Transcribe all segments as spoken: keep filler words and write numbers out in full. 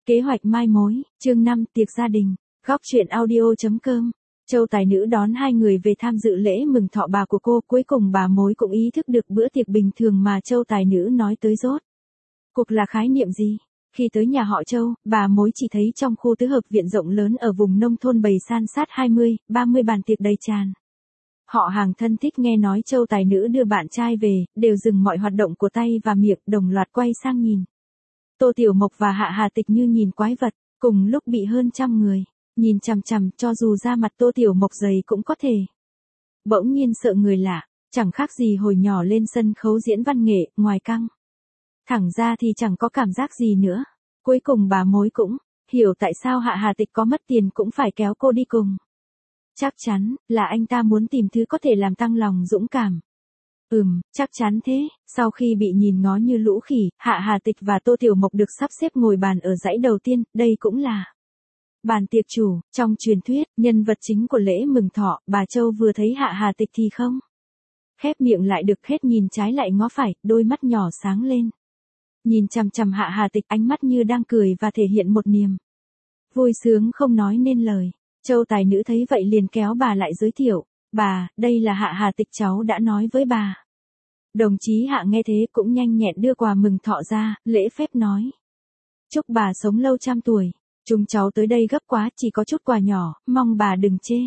Kế hoạch mai mối, chương năm tiệc gia đình, góc truyện audio.com. Châu tài nữ đón hai người về tham dự lễ mừng thọ bà của cô, cuối cùng bà mối cũng ý thức được bữa tiệc bình thường mà Châu tài nữ nói tới rốt cuộc là khái niệm gì. Khi tới nhà họ Châu, bà mối chỉ thấy trong khu tứ hợp viện rộng lớn ở vùng nông thôn bày san sát hai mươi, ba mươi bàn tiệc đầy tràn. Họ hàng thân thích nghe nói Châu tài nữ đưa bạn trai về, đều dừng mọi hoạt động của tay và miệng, đồng loạt quay sang nhìn. Tô Tiểu Mộc và Hạ Hà Tịch như nhìn quái vật, cùng lúc bị hơn trăm người nhìn chằm chằm, cho dù da mặt Tô Tiểu Mộc dày cũng có thể bỗng nhiên sợ người lạ, chẳng khác gì hồi nhỏ lên sân khấu diễn văn nghệ, ngoài căng thẳng ra thì chẳng có cảm giác gì nữa. Cuối cùng bà mối cũng hiểu tại sao Hạ Hà Tịch có mất tiền cũng phải kéo cô đi cùng. Chắc chắn là anh ta muốn tìm thứ có thể làm tăng lòng dũng cảm. Ừm, chắc chắn thế. Sau khi bị nhìn ngó như lũ khỉ, Hạ Hà Tịch và Tô Tiểu Mộc được sắp xếp ngồi bàn ở dãy đầu tiên, đây cũng là bàn tiệc chủ. Trong truyền thuyết, nhân vật chính của lễ mừng thọ, bà Châu vừa thấy Hạ Hà Tịch thì không khép miệng lại được hết, nhìn trái lại ngó phải, đôi mắt nhỏ sáng lên. Nhìn chằm chằm Hạ Hà Tịch, ánh mắt như đang cười và thể hiện một niềm vui sướng không nói nên lời. Châu tài nữ thấy vậy liền kéo bà lại giới thiệu. Bà, đây là Hạ Hà Tịch, cháu đã nói với bà. Đồng chí Hạ nghe thế cũng nhanh nhẹn đưa quà mừng thọ ra, lễ phép nói. Chúc bà sống lâu trăm tuổi. Chúng cháu tới đây gấp quá, chỉ có chút quà nhỏ, mong bà đừng chê.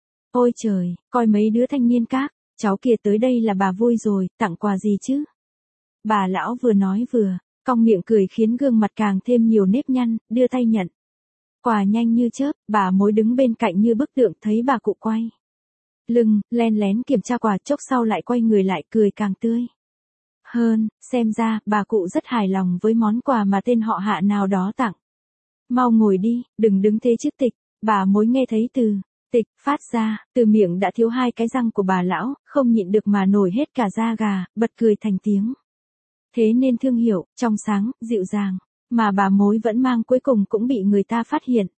Ôi trời, coi mấy đứa thanh niên các, cháu kia tới đây là bà vui rồi, tặng quà gì chứ? Bà lão vừa nói vừa cong miệng cười khiến gương mặt càng thêm nhiều nếp nhăn, đưa tay nhận quà nhanh như chớp. Bà mối đứng bên cạnh như bức tượng, thấy bà cụ quay lưng, len lén kiểm tra quà, chốc sau lại quay người lại, cười càng tươi hơn. Xem ra, bà cụ rất hài lòng với món quà mà tên họ Hạ nào đó tặng. Mau ngồi đi, đừng đứng thế chứ Tịch. Bà mối nghe thấy từ Tịch phát ra từ miệng đã thiếu hai cái răng của bà lão, không nhịn được mà nổi hết cả da gà, bật cười thành tiếng. Thế nên thương hiệu, trong sáng, dịu dàng, mà bà mối vẫn mang cuối cùng cũng bị người ta phát hiện.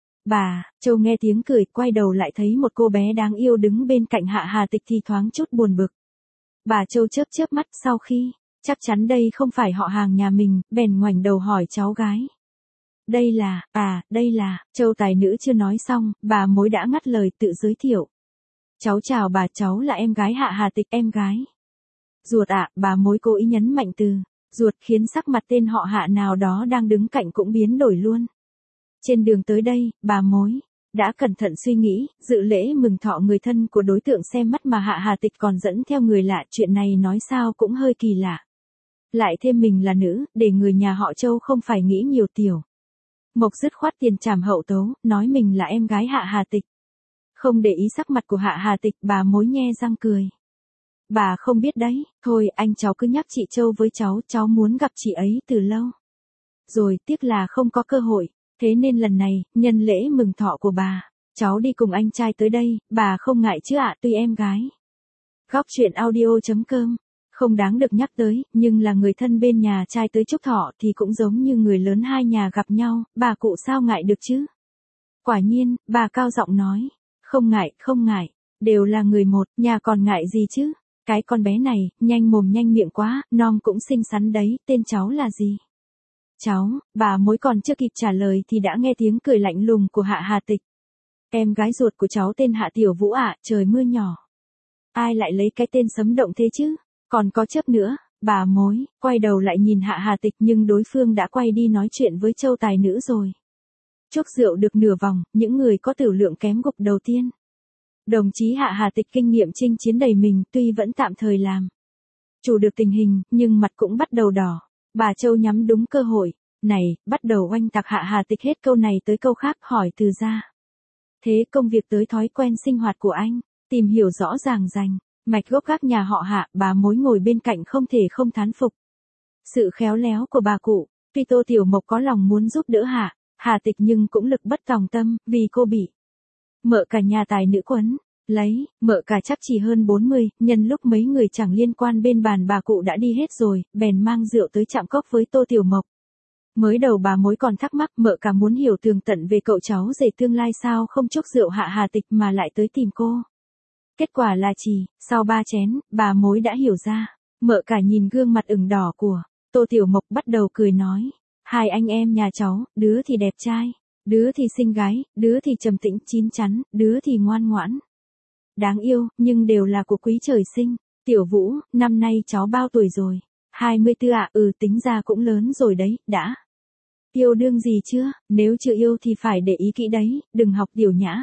Bà Châu nghe tiếng cười, quay đầu lại thấy một cô bé đáng yêu đứng bên cạnh Hạ Hà Tịch thì thoáng chút buồn bực. Bà Châu chớp chớp mắt, sau khi chắc chắn đây không phải họ hàng nhà mình, bèn ngoảnh đầu hỏi cháu gái. Đây là, à, đây là, Châu tài nữ chưa nói xong, bà mối đã ngắt lời tự giới thiệu. Cháu chào bà, cháu là em gái Hạ Hà Tịch, em gái ruột ạ. Bà mối cố ý nhấn mạnh từ ruột khiến sắc mặt tên họ Hạ nào đó đang đứng cạnh cũng biến đổi luôn. Trên đường tới đây, bà mối đã cẩn thận suy nghĩ, dự lễ mừng thọ người thân của đối tượng xem mắt mà Hạ Hà Tịch còn dẫn theo người lạ, chuyện này nói sao cũng hơi kỳ lạ. Lại thêm mình là nữ, để người nhà họ Châu không phải nghĩ nhiều. Tiểu Mộc dứt khoát tiền trảm hậu tấu, nói mình là em gái Hạ Hà Tịch. Không để ý sắc mặt của Hạ Hà Tịch, bà mối nhe răng cười. Bà không biết đấy, thôi anh cháu cứ nhắc chị Châu với cháu, cháu muốn gặp chị ấy từ lâu rồi, tiếc là không có cơ hội. Thế nên lần này, nhân lễ mừng thọ của bà, cháu đi cùng anh trai tới đây, bà không ngại chứ ạ? Tuy em gái góc truyện audio.com không đáng được nhắc tới, nhưng là người thân bên nhà trai tới chúc thọ thì cũng giống như người lớn hai nhà gặp nhau, bà cụ sao ngại được chứ? Quả nhiên, bà cao giọng nói. Không ngại, không ngại, đều là người một, nhà còn ngại gì chứ? Cái con bé này, nhanh mồm nhanh miệng quá, non cũng xinh xắn đấy, tên cháu là gì? Cháu, bà mối còn chưa kịp trả lời thì đã nghe tiếng cười lạnh lùng của Hạ Hà Tịch. Em gái ruột của cháu tên Hạ Tiểu Vũ ạ. Trời mưa nhỏ, ai lại lấy cái tên sấm động thế chứ? Còn có chớp nữa. Bà mối quay đầu lại nhìn Hạ Hà Tịch, nhưng đối phương đã quay đi nói chuyện với Châu tài nữ rồi. Chúc rượu được nửa vòng, những người có tửu lượng kém gục đầu tiên. Đồng chí Hạ Hà Tịch kinh nghiệm chinh chiến đầy mình, tuy vẫn tạm thời làm chủ được tình hình, nhưng mặt cũng bắt đầu đỏ. Bà Châu nhắm đúng cơ hội này, bắt đầu oanh tạc Hạ Hà Tịch hết câu này tới câu khác, hỏi từ ra. Thế công việc tới thói quen sinh hoạt của anh, tìm hiểu rõ ràng rành mạch gốc gác nhà họ Hạ. Bà mối ngồi bên cạnh không thể không thán phục sự khéo léo của bà cụ. Tuy Tô Tiểu Mộc có lòng muốn giúp đỡ Hạ Hà Tịch nhưng cũng lực bất tòng tâm, vì cô bị mợ cả nhà tài nữ quấn lấy. Mợ cả chắc chỉ hơn bốn mươi, nhân lúc mấy người chẳng liên quan bên bàn bà cụ đã đi hết rồi, bèn mang rượu tới chạm cốc với Tô Tiểu Mộc. Mới đầu bà mối còn thắc mắc, mợ cả muốn hiểu tường tận về cậu cháu rể tương lai sao không chúc rượu Hạ Hà Tịch mà lại tới tìm cô. Kết quả là chỉ sau ba chén, bà mối đã hiểu ra. Mợ cả nhìn gương mặt ửng đỏ của Tô Tiểu Mộc bắt đầu cười nói. Hai anh em nhà cháu, đứa thì đẹp trai, đứa thì xinh gái, đứa thì trầm tĩnh chín chắn, đứa thì ngoan ngoãn. Đáng yêu, nhưng đều là của quý trời sinh. Tiểu Vũ, năm nay cháu bao tuổi rồi? hai mươi tư ạ, ừ tính ra cũng lớn rồi đấy, đã. Yêu đương gì chưa? Nếu chưa yêu thì phải để ý kỹ đấy, đừng học điều nhã.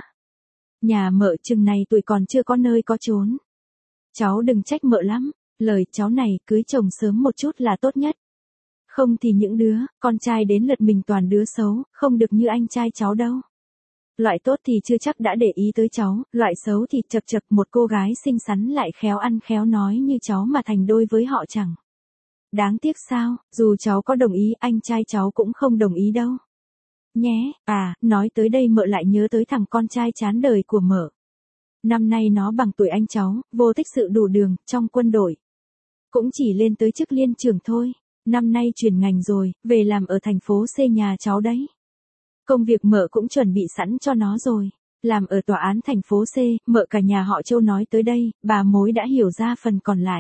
Nhà mợ chừng này tuổi còn chưa có nơi có chốn. Cháu đừng trách mợ lắm, lời cháu này cưới chồng sớm một chút là tốt nhất. Không thì những đứa, con trai đến lượt mình toàn đứa xấu, không được như anh trai cháu đâu. Loại tốt thì chưa chắc đã để ý tới cháu, loại xấu thì chật chật một cô gái xinh xắn lại khéo ăn khéo nói như cháu mà thành đôi với họ chẳng. Đáng tiếc sao, dù cháu có đồng ý anh trai cháu cũng không đồng ý đâu. Nhé, à, nói tới đây mợ lại nhớ tới thằng con trai chán đời của mợ. Năm nay nó bằng tuổi anh cháu, vô tích sự đủ đường, trong quân đội. Cũng chỉ lên tới chức liên trưởng thôi, năm nay chuyển ngành rồi, về làm ở thành phố C nhà cháu đấy. Công việc mợ cũng chuẩn bị sẵn cho nó rồi, làm ở tòa án thành phố C, mợ cả nhà họ Châu nói tới đây, bà mối đã hiểu ra phần còn lại.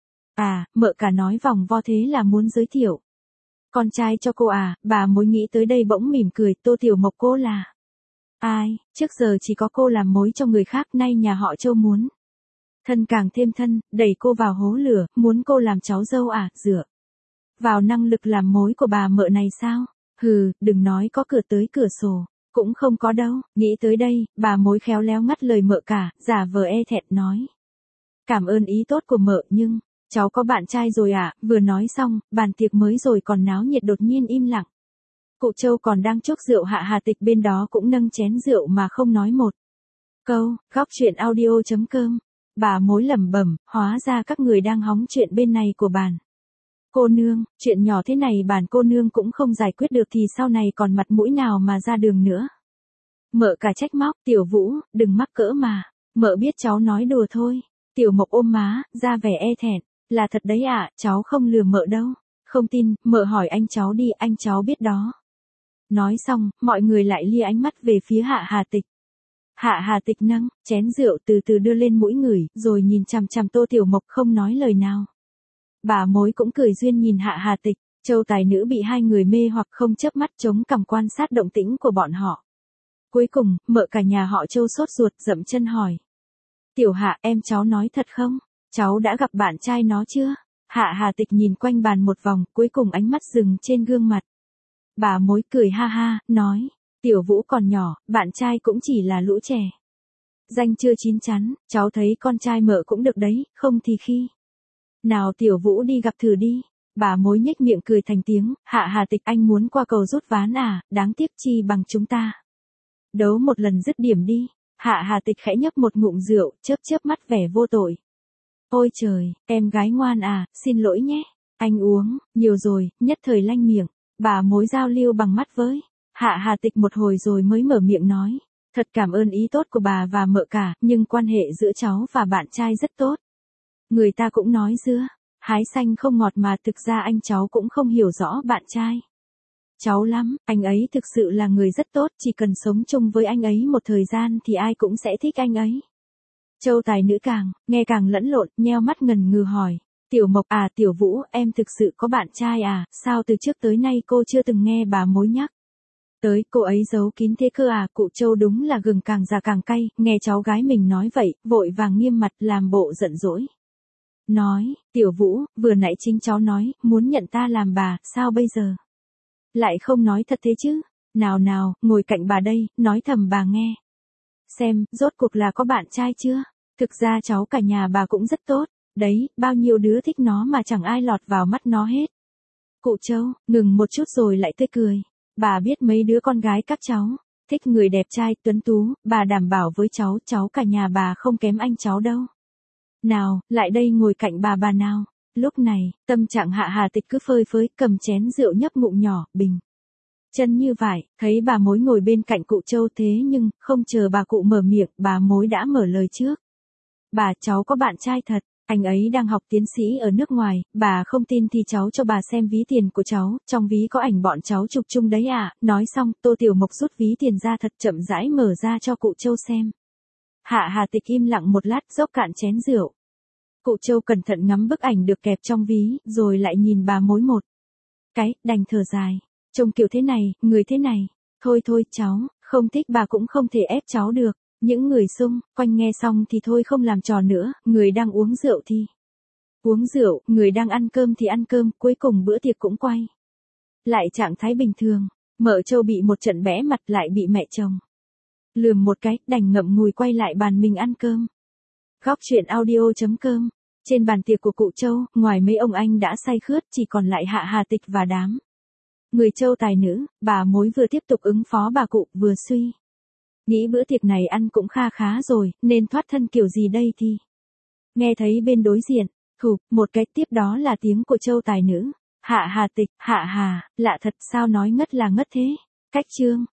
À, mợ cả nói vòng vo thế là muốn giới thiệu con trai cho cô à, bà mối nghĩ tới đây bỗng mỉm cười, Tô Tiểu Mộc cô là ai, trước giờ chỉ có cô làm mối cho người khác, nay nhà họ Châu muốn thân càng thêm thân, đẩy cô vào hố lửa, muốn cô làm cháu dâu à, dựa vào năng lực làm mối của bà mợ này sao? Hừ, đừng nói có cửa tới cửa sổ, cũng không có đâu. Nghĩ tới đây, bà mối khéo léo ngắt lời mợ cả, giả vờ e thẹn nói. Cảm ơn ý tốt của mợ nhưng, cháu có bạn trai rồi à, vừa nói xong, bàn tiệc mới rồi còn náo nhiệt đột nhiên im lặng. Cụ Châu còn đang chốc rượu, Hạ Hà Tịch bên đó cũng nâng chén rượu mà không nói một câu. Góc chuyện audio chấm com. Bà mối lẩm bẩm, hóa ra các người đang hóng chuyện bên này của bàn. Cô nương, chuyện nhỏ thế này bản cô nương cũng không giải quyết được thì sau này còn mặt mũi nào mà ra đường nữa. Mợ cả trách móc, Tiểu Vũ, đừng mắc cỡ mà, mợ biết cháu nói đùa thôi. Tiểu Mộc ôm má, ra vẻ e thẹn, là thật đấy ạ, à, cháu không lừa mợ đâu. Không tin, mợ hỏi anh cháu đi, anh cháu biết đó. Nói xong, mọi người lại lia ánh mắt về phía Hạ Hà Tịch. Hạ Hà Tịch nâng chén rượu từ từ đưa lên mũi ngửi, rồi nhìn chằm chằm Tô Tiểu Mộc không nói lời nào. Bà mối cũng cười duyên nhìn Hạ Hà Tịch, Châu tài nữ bị hai người mê hoặc không chớp mắt chống cằm quan sát động tĩnh của bọn họ. Cuối cùng, mợ cả nhà họ Châu sốt ruột dậm chân hỏi. Tiểu Hạ, em cháu nói thật không? Cháu đã gặp bạn trai nó chưa? Hạ Hà Tịch nhìn quanh bàn một vòng, cuối cùng ánh mắt dừng trên gương mặt. Bà mối cười ha ha, nói. Tiểu Vũ còn nhỏ, bạn trai cũng chỉ là lũ trẻ. Danh chưa chín chắn, cháu thấy con trai mợ cũng được đấy, không thì khi nào Tiểu Vũ đi gặp thử đi. Bà mối nhếch miệng cười thành tiếng, Hạ Hà Tịch anh muốn qua cầu rút ván à, đáng tiếc chi bằng chúng ta đấu một lần dứt điểm đi. Hạ Hà Tịch khẽ nhấp một ngụm rượu, chớp chớp mắt vẻ vô tội. Ôi trời, em gái ngoan à, xin lỗi nhé. Anh uống, nhiều rồi, nhất thời lanh miệng. Bà mối giao lưu bằng mắt với Hạ Hà Tịch một hồi rồi mới mở miệng nói. Thật cảm ơn ý tốt của bà và mợ cả, nhưng quan hệ giữa cháu và bạn trai rất tốt. Người ta cũng nói dưa hái xanh không ngọt mà thực ra anh cháu cũng không hiểu rõ bạn trai cháu lắm, anh ấy thực sự là người rất tốt, chỉ cần sống chung với anh ấy một thời gian thì ai cũng sẽ thích anh ấy. Châu tài nữ càng, nghe càng lẫn lộn, nheo mắt ngần ngừ hỏi. Tiểu Mộc à, Tiểu Vũ, em thực sự có bạn trai à, sao từ trước tới nay cô chưa từng nghe bà mối nhắc tới cô ấy giấu kín thế cơ à? Cụ Châu đúng là gừng càng già càng cay, nghe cháu gái mình nói vậy, vội vàng nghiêm mặt làm bộ giận dỗi. Nói, Tiểu Vũ, vừa nãy chính cháu nói, muốn nhận ta làm bà, sao bây giờ lại không nói thật thế chứ? Nào nào, ngồi cạnh bà đây, nói thầm bà nghe. Xem, rốt cuộc là có bạn trai chưa? Thực ra cháu cả nhà bà cũng rất tốt, đấy, bao nhiêu đứa thích nó mà chẳng ai lọt vào mắt nó hết. Cụ Châu, ngừng một chút rồi lại tươi cười. Bà biết mấy đứa con gái các cháu thích người đẹp trai, tuấn tú, bà đảm bảo với cháu, cháu cả nhà bà không kém anh cháu đâu. Nào, lại đây ngồi cạnh bà bà nào. Lúc này, tâm trạng Hạ Hà Tịch cứ phơi phới, cầm chén rượu nhấp ngụm nhỏ, bình chân như vải, thấy bà mối ngồi bên cạnh cụ Châu thế nhưng, không chờ bà cụ mở miệng, bà mối đã mở lời trước. Bà, cháu có bạn trai thật, anh ấy đang học tiến sĩ ở nước ngoài, bà không tin thì cháu cho bà xem ví tiền của cháu, trong ví có ảnh bọn cháu chụp chung đấy à. Nói xong, Tô Tiểu Mộc rút ví tiền ra thật chậm rãi mở ra cho cụ Châu xem. Hạ Hà Tịch im lặng một lát, dốc cạn chén rượu. Cụ Châu cẩn thận ngắm bức ảnh được kẹp trong ví, rồi lại nhìn bà mối một cái, đành thở dài. Trông kiểu thế này, người thế này. Thôi thôi cháu, không thích bà cũng không thể ép cháu được. Những người xung quanh nghe xong thì thôi không làm trò nữa, người đang uống rượu thì uống rượu, người đang ăn cơm thì ăn cơm, cuối cùng bữa tiệc cũng quay lại trạng thái bình thường. Mợ Châu bị một trận bẽ mặt lại bị mẹ chồng lườm một cái, đành ngậm ngùi quay lại bàn mình ăn cơm. Góc chuyện audio chấm com. Trên bàn tiệc của cụ Châu, ngoài mấy ông anh đã say khướt chỉ còn lại Hạ Hà Tịch và đám người Châu tài nữ. Bà mối vừa tiếp tục ứng phó bà cụ vừa suy nghĩ bữa tiệc này ăn cũng kha khá rồi, nên thoát thân kiểu gì đây thì. Nghe thấy bên đối diện, thụp, một cái, tiếp đó là tiếng của Châu tài nữ. Hạ Hà Tịch, Hạ Hà, lạ thật sao nói ngất là ngất thế. Cách chương.